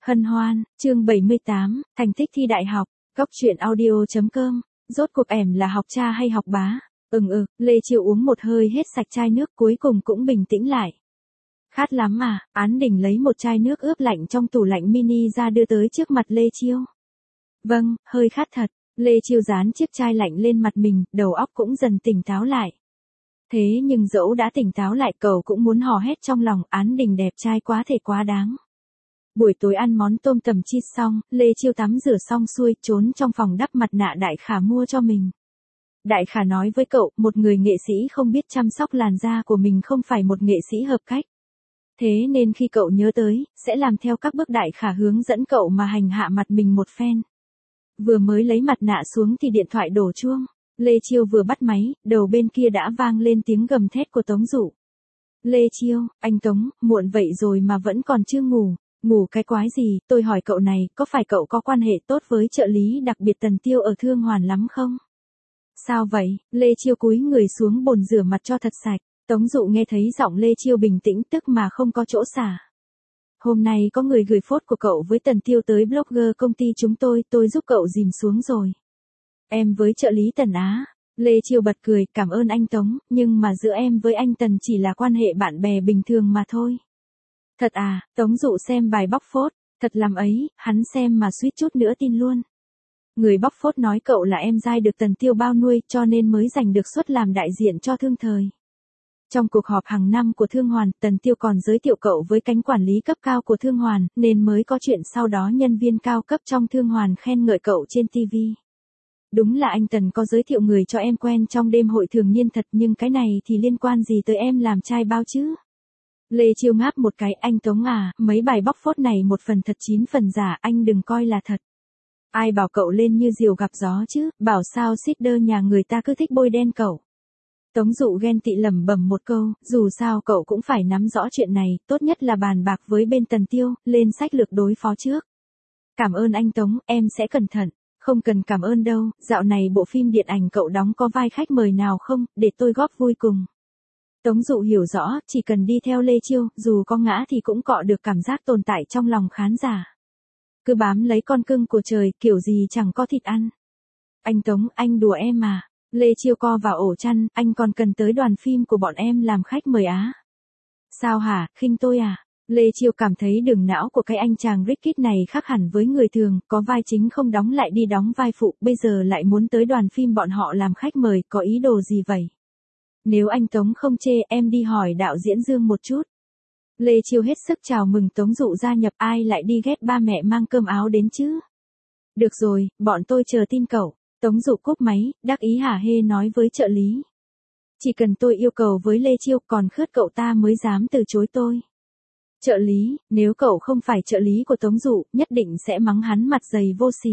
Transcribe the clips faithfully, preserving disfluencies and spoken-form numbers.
Hân hoan, chương bảy mươi tám, thành tích thi đại học, góc truyện audio.com, rốt cuộc em là học cha hay học bá? Ừm ừ, Lê Chiêu uống một hơi hết sạch chai nước cuối cùng cũng bình tĩnh lại. Khát lắm à, Án Đình lấy một chai nước ướp lạnh trong tủ lạnh mini ra đưa tới trước mặt Lê Chiêu. Vâng, hơi khát thật, Lê Chiêu dán chiếc chai lạnh lên mặt mình, đầu óc cũng dần tỉnh táo lại. Thế nhưng dẫu đã tỉnh táo lại cậu cũng muốn hò hét trong lòng, Án Đình đẹp trai quá thể quá đáng. Buổi tối ăn món tôm tầm cheese xong, Lê Chiêu tắm rửa xong xuôi, trốn trong phòng đắp mặt nạ Đại Khả mua cho mình. Đại Khả nói với cậu, một người nghệ sĩ không biết chăm sóc làn da của mình không phải một nghệ sĩ hợp cách. Thế nên khi cậu nhớ tới, sẽ làm theo các bước Đại Khả hướng dẫn cậu mà hành hạ mặt mình một phen. Vừa mới lấy mặt nạ xuống thì điện thoại đổ chuông. Lê Chiêu vừa bắt máy, đầu bên kia đã vang lên tiếng gầm thét của Tống Dụ. Lê Chiêu, anh Tống, muộn vậy rồi mà vẫn còn chưa ngủ. Ngủ cái quái gì, tôi hỏi cậu này, có phải cậu có quan hệ tốt với trợ lý đặc biệt Tần Tiêu ở Thương Hoàn lắm không? Sao vậy? Lê Chiêu cúi người xuống bồn rửa mặt cho thật sạch. Tống Dụ nghe thấy giọng Lê Chiêu bình tĩnh tức mà không có chỗ xả. Hôm nay có người gửi phốt của cậu với Tần Tiêu tới blogger công ty chúng tôi, tôi giúp cậu dìm xuống rồi. Em với trợ lý Tần Á. Lê Chiêu bật cười, cảm ơn anh Tống, nhưng mà giữa em với anh Tần chỉ là quan hệ bạn bè bình thường mà thôi. Thật à, Tống Dụ xem bài bóc phốt, thật làm ấy, hắn xem mà suýt chút nữa tin luôn. Người bóc phốt nói cậu là em giai được Tần Tiêu bao nuôi cho nên mới giành được suất làm đại diện cho Thương Thời. Trong cuộc họp hàng năm của Thương Hoàn, Tần Tiêu còn giới thiệu cậu với cánh quản lý cấp cao của Thương Hoàn, nên mới có chuyện sau đó nhân viên cao cấp trong Thương Hoàn khen ngợi cậu trên ti vi. Đúng là anh Tần có giới thiệu người cho em quen trong đêm hội thường niên thật, nhưng cái này thì liên quan gì tới em làm trai bao chứ? Lê Chiêu ngáp một cái, anh Tống à, mấy bài bóc phốt này một phần thật chín phần giả, anh đừng coi là thật. Ai bảo cậu lên như diều gặp gió chứ, bảo sao seeder nhà người ta cứ thích bôi đen cậu. Tống Dụ ghen tị lẩm bẩm một câu, dù sao cậu cũng phải nắm rõ chuyện này, tốt nhất là bàn bạc với bên Tần Tiêu, lên sách lược đối phó trước. Cảm ơn anh Tống, em sẽ cẩn thận. Không cần cảm ơn đâu, dạo này bộ phim điện ảnh cậu đóng có vai khách mời nào không, để tôi góp vui cùng. Tống Dụ hiểu rõ, chỉ cần đi theo Lê Chiêu, dù có ngã thì cũng cọ được cảm giác tồn tại trong lòng khán giả. Cứ bám lấy con cưng của trời, kiểu gì chẳng có thịt ăn. Anh Tống, anh đùa em mà. Lê Chiêu co vào ổ chăn, anh còn cần tới đoàn phim của bọn em làm khách mời á. Sao hả, khinh tôi à? Lê Chiêu cảm thấy đường não của cái anh chàng Rickit này khác hẳn với người thường, có vai chính không đóng lại đi đóng vai phụ, bây giờ lại muốn tới đoàn phim bọn họ làm khách mời, có ý đồ gì vậy? Nếu anh Tống không chê, em đi hỏi đạo diễn Dương một chút. Lê Chiêu hết sức chào mừng Tống Dụ gia nhập, ai lại đi ghét ba mẹ mang cơm áo đến chứ? Được rồi, bọn tôi chờ tin cậu. Tống Dụ cúp máy, đắc ý hả hê nói với trợ lý. Chỉ cần tôi yêu cầu với Lê Chiêu, còn khướt cậu ta mới dám từ chối tôi. Trợ lý, nếu cậu không phải trợ lý của Tống Dụ, nhất định sẽ mắng hắn mặt dày vô sỉ.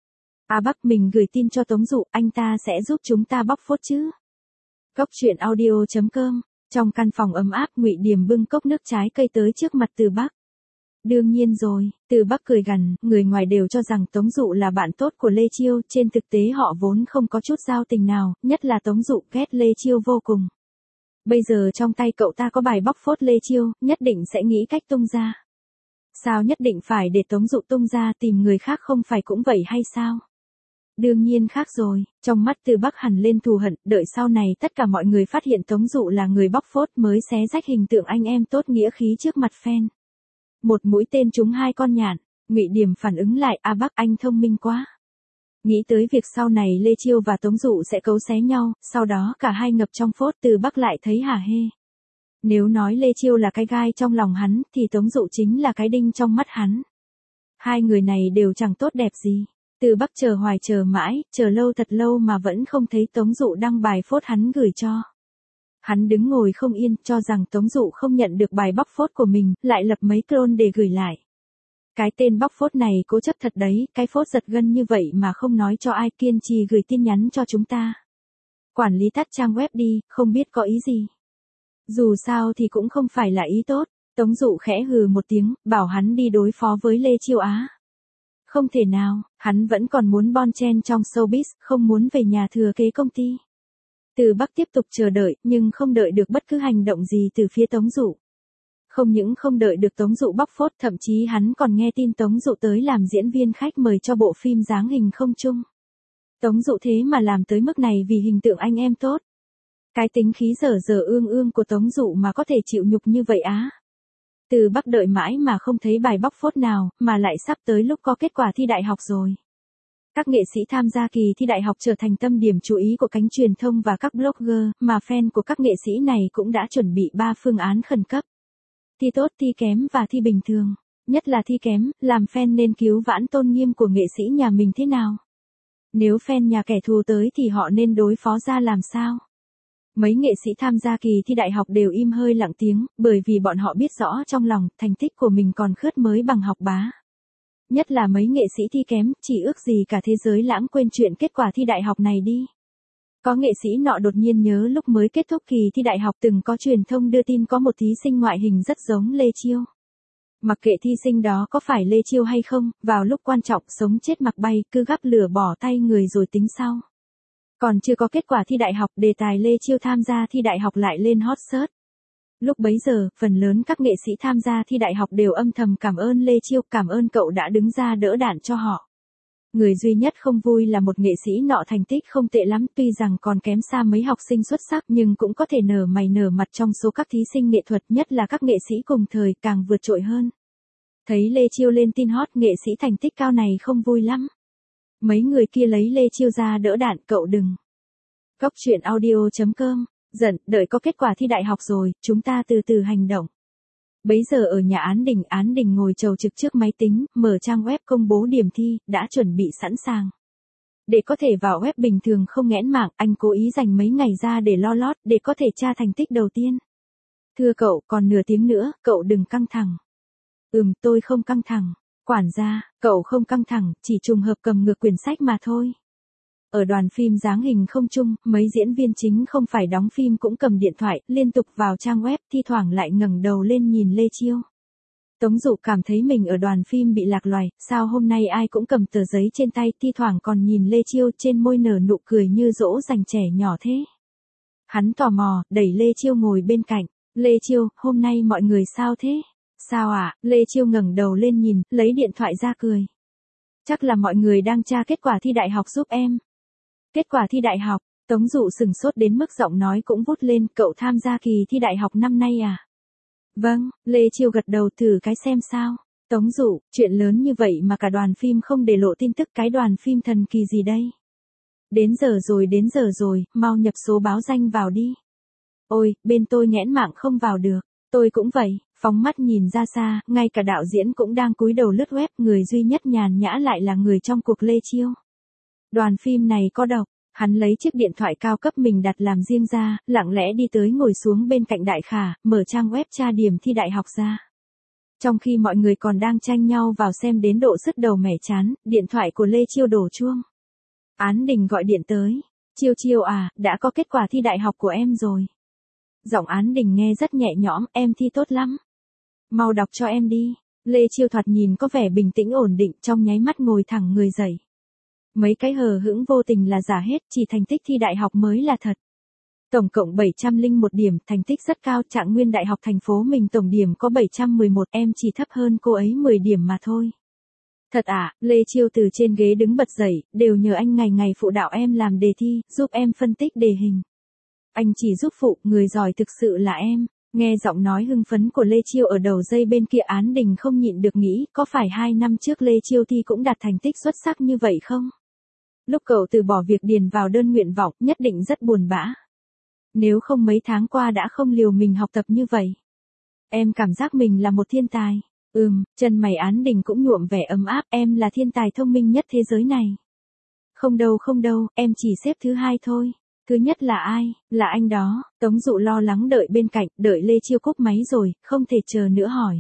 À Bắc, mình gửi tin cho Tống Dụ, anh ta sẽ giúp chúng ta bóc phốt chứ. Góc truyện audio.com, trong căn phòng ấm áp, Ngụy Điềm bưng cốc nước trái cây tới trước mặt Từ Bắc. Đương nhiên rồi, Từ Bắc cười gằn, người ngoài đều cho rằng Tống Dụ là bạn tốt của Lê Chiêu, trên thực tế họ vốn không có chút giao tình nào, nhất là Tống Dụ ghét Lê Chiêu vô cùng. Bây giờ trong tay cậu ta có bài bóc phốt Lê Chiêu, nhất định sẽ nghĩ cách tung ra. Sao nhất định phải để Tống Dụ tung ra, tìm người khác không phải cũng vậy hay sao? Đương nhiên khác rồi, trong mắt Từ Bắc hẳn lên thù hận, đợi sau này tất cả mọi người phát hiện Tống Dụ là người bóc phốt mới xé rách hình tượng anh em tốt nghĩa khí trước mặt fan. Một mũi tên trúng hai con nhạn, Ngụy Điềm phản ứng lại, a Bắc anh thông minh quá. Nghĩ tới việc sau này Lê Chiêu và Tống Dụ sẽ cấu xé nhau, sau đó cả hai ngập trong phốt, Từ Bắc lại thấy hả hê. Nếu nói Lê Chiêu là cái gai trong lòng hắn, thì Tống Dụ chính là cái đinh trong mắt hắn. Hai người này đều chẳng tốt đẹp gì. Từ Bắc chờ hoài chờ mãi, chờ lâu thật lâu mà vẫn không thấy Tống Dụ đăng bài phốt hắn gửi cho. Hắn đứng ngồi không yên, cho rằng Tống Dụ không nhận được bài bóc phốt của mình, lại lập mấy clone để gửi lại. Cái tên bóc phốt này cố chấp thật đấy, cái phốt giật gân như vậy mà không nói cho ai, kiên trì gửi tin nhắn cho chúng ta. Quản lý tắt trang web đi, không biết có ý gì. Dù sao thì cũng không phải là ý tốt. Tống Dụ khẽ hừ một tiếng, bảo hắn đi đối phó với Lê Chiêu Á. Không thể nào, hắn vẫn còn muốn bon chen trong showbiz, không muốn về nhà thừa kế công ty. Từ Bắc tiếp tục chờ đợi, nhưng không đợi được bất cứ hành động gì từ phía Tống Dụ. Không những không đợi được Tống Dụ bóc phốt, thậm chí hắn còn nghe tin Tống Dụ tới làm diễn viên khách mời cho bộ phim Dáng hình không chung. Tống Dụ thế mà làm tới mức này vì hình tượng anh em tốt. Cái tính khí dở dở ương ương của Tống Dụ mà có thể chịu nhục như vậy á. Từ Bắc đợi mãi mà không thấy bài bóc phốt nào, mà lại sắp tới lúc có kết quả thi đại học rồi. Các nghệ sĩ tham gia kỳ thi đại học trở thành tâm điểm chú ý của cánh truyền thông và các blogger, mà fan của các nghệ sĩ này cũng đã chuẩn bị ba phương án khẩn cấp. Thi tốt, thi kém và thi bình thường. Nhất là thi kém, làm fan nên cứu vãn tôn nghiêm của nghệ sĩ nhà mình thế nào? Nếu fan nhà kẻ thù tới thì họ nên đối phó ra làm sao? Mấy nghệ sĩ tham gia kỳ thi đại học đều im hơi lặng tiếng, bởi vì bọn họ biết rõ trong lòng, thành tích của mình còn khướt mới bằng học bá. Nhất là mấy nghệ sĩ thi kém, chỉ ước gì cả thế giới lãng quên chuyện kết quả thi đại học này đi. Có nghệ sĩ nọ đột nhiên nhớ lúc mới kết thúc kỳ thi đại học từng có truyền thông đưa tin có một thí sinh ngoại hình rất giống Lê Chiêu. Mặc kệ thi sinh đó có phải Lê Chiêu hay không, vào lúc quan trọng sống chết mặc bay, cứ gắp lửa bỏ tay người rồi tính sau. Còn chưa có kết quả thi đại học, đề tài Lê Chiêu tham gia thi đại học lại lên hot search. Lúc bấy giờ, phần lớn các nghệ sĩ tham gia thi đại học đều âm thầm cảm ơn Lê Chiêu, cảm ơn cậu đã đứng ra đỡ đạn cho họ. Người duy nhất không vui là một nghệ sĩ nọ thành tích không tệ lắm, tuy rằng còn kém xa mấy học sinh xuất sắc nhưng cũng có thể nở mày nở mặt trong số các thí sinh nghệ thuật, nhất là các nghệ sĩ cùng thời càng vượt trội hơn. Thấy Lê Chiêu lên tin hot, nghệ sĩ thành tích cao này không vui lắm. Mấy người kia lấy Lê Chiêu ra đỡ đạn, cậu đừng. Góc truyện audio chấm com, giận, đợi có kết quả thi đại học rồi, chúng ta từ từ hành động. Bấy giờ ở nhà Án Đình, Án Đình ngồi chầu trực trước máy tính, mở trang web công bố điểm thi, đã chuẩn bị sẵn sàng. Để có thể vào web bình thường không nghẽn mạng, anh cố ý dành mấy ngày ra để lo lót, để có thể tra thành tích đầu tiên. Thưa cậu, còn nửa tiếng nữa, cậu đừng căng thẳng. Ừm, tôi không căng thẳng. Quản gia, cậu không căng thẳng, chỉ trùng hợp cầm ngược quyển sách mà thôi. Ở đoàn phim Dáng hình không chung, mấy diễn viên chính không phải đóng phim cũng cầm điện thoại, liên tục vào trang web, thi thoảng lại ngẩng đầu lên nhìn Lê Chiêu. Tống Dụ cảm thấy mình ở đoàn phim bị lạc loài, sao hôm nay ai cũng cầm tờ giấy trên tay, thi thoảng còn nhìn Lê Chiêu, trên môi nở nụ cười như dỗ dành trẻ nhỏ thế. Hắn tò mò, đẩy Lê Chiêu ngồi bên cạnh. Lê Chiêu, hôm nay mọi người sao thế? Sao ạ? À? Lê Chiêu ngẩng đầu lên nhìn, lấy điện thoại ra cười. Chắc là mọi người đang tra kết quả thi đại học giúp em. Kết quả thi đại học, Tống Dụ sừng sốt đến mức giọng nói cũng vút lên, cậu tham gia kỳ thi đại học năm nay à? Vâng, Lê Chiêu gật đầu, thử cái xem sao. Tống Dụ, chuyện lớn như vậy mà cả đoàn phim không để lộ tin tức, cái đoàn phim thần kỳ gì đây? Đến giờ rồi, đến giờ rồi, mau nhập số báo danh vào đi. Ôi, bên tôi nghẽn mạng không vào được, tôi cũng vậy. Phóng mắt nhìn ra xa, ngay cả đạo diễn cũng đang cúi đầu lướt web, người duy nhất nhàn nhã lại là người trong cuộc Lê Chiêu. Đoàn phim này có độc, hắn lấy chiếc điện thoại cao cấp mình đặt làm riêng ra, lặng lẽ đi tới ngồi xuống bên cạnh Đại Khả, mở trang web tra điểm thi đại học ra. Trong khi mọi người còn đang tranh nhau vào xem đến độ sứt đầu mẻ chán, điện thoại của Lê Chiêu đổ chuông. Án Đình gọi điện tới. Chiêu Chiêu à, đã có kết quả thi đại học của em rồi. Giọng Án Đình nghe rất nhẹ nhõm, em thi tốt lắm. Mau đọc cho em đi. Lê Chiêu thoạt nhìn có vẻ bình tĩnh ổn định, trong nháy mắt ngồi thẳng người dậy. Mấy cái hờ hững vô tình là giả hết, chỉ thành tích thi đại học mới là thật. Tổng cộng bảy trăm lẻ một điểm, thành tích rất cao, Trạng Nguyên Đại học thành phố mình tổng điểm có bảy trăm mười một, em chỉ thấp hơn cô ấy mười điểm mà thôi. Thật à? Lê Chiêu từ trên ghế đứng bật dậy, đều nhờ anh ngày ngày phụ đạo em làm đề thi, giúp em phân tích đề hình. Anh chỉ giúp phụ, người giỏi thực sự là em. Nghe giọng nói hưng phấn của Lê Chiêu ở đầu dây bên kia, Án Đình không nhịn được nghĩ, có phải hai năm trước Lê Chiêu thi cũng đạt thành tích xuất sắc như vậy không? Lúc cậu từ bỏ việc điền vào đơn nguyện vọng, nhất định rất buồn bã. Nếu không mấy tháng qua đã không liều mình học tập như vậy. Em cảm giác mình là một thiên tài. Ừm, chân mày Án Đình cũng nhuộm vẻ ấm áp, em là thiên tài thông minh nhất thế giới này. Không đâu không đâu, em chỉ xếp thứ hai thôi. Thứ nhất là ai? Là anh đó. Tống Dụ lo lắng đợi bên cạnh, đợi Lê Chiêu cúp máy rồi, không thể chờ nữa hỏi.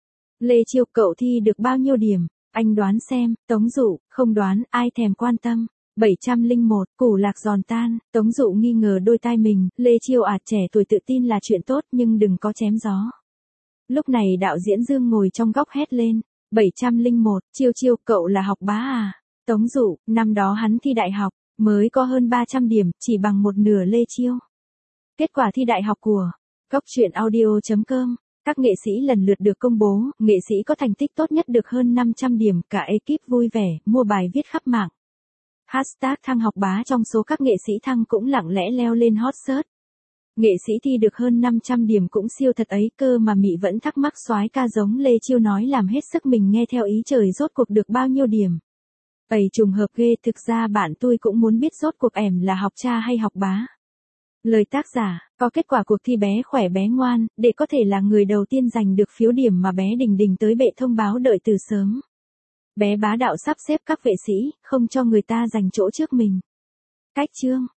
Lê Chiêu, cậu thi được bao nhiêu điểm? Anh đoán xem. Tống Dụ, không đoán, ai thèm quan tâm. bảy trăm lẻ một, củ lạc giòn tan. Tống Dụ nghi ngờ đôi tai mình, Lê Chiêu à, trẻ tuổi tự tin là chuyện tốt nhưng đừng có chém gió. Lúc này đạo diễn Dương ngồi trong góc hét lên. bảy trăm lẻ một, Chiêu Chiêu, cậu là học bá à? Tống Dụ, năm đó hắn thi đại học, mới có hơn ba trăm điểm, chỉ bằng một nửa Lê Chiêu. Kết quả thi đại học của Góc truyện audio chấm com Các nghệ sĩ lần lượt được công bố, nghệ sĩ có thành tích tốt nhất được hơn năm trăm điểm, cả ekip vui vẻ, mua bài viết khắp mạng. Hashtag thăng học bá trong số các nghệ sĩ thăng cũng lặng lẽ leo lên hot search. Nghệ sĩ thi được hơn năm trăm điểm cũng siêu thật ấy cơ mà Mị vẫn thắc mắc soái ca giống Lê Chiêu nói làm hết sức mình nghe theo ý trời rốt cuộc được bao nhiêu điểm. Ầy trùng hợp ghê, thực ra bạn tôi cũng muốn biết rốt cuộc em là học cha hay học bá. Lời tác giả, có kết quả cuộc thi bé khỏe bé ngoan, để có thể là người đầu tiên giành được phiếu điểm mà bé Đình Đình tới bệ thông báo đợi từ sớm. Bé bá đạo sắp xếp các vệ sĩ, không cho người ta giành chỗ trước mình. Cách chương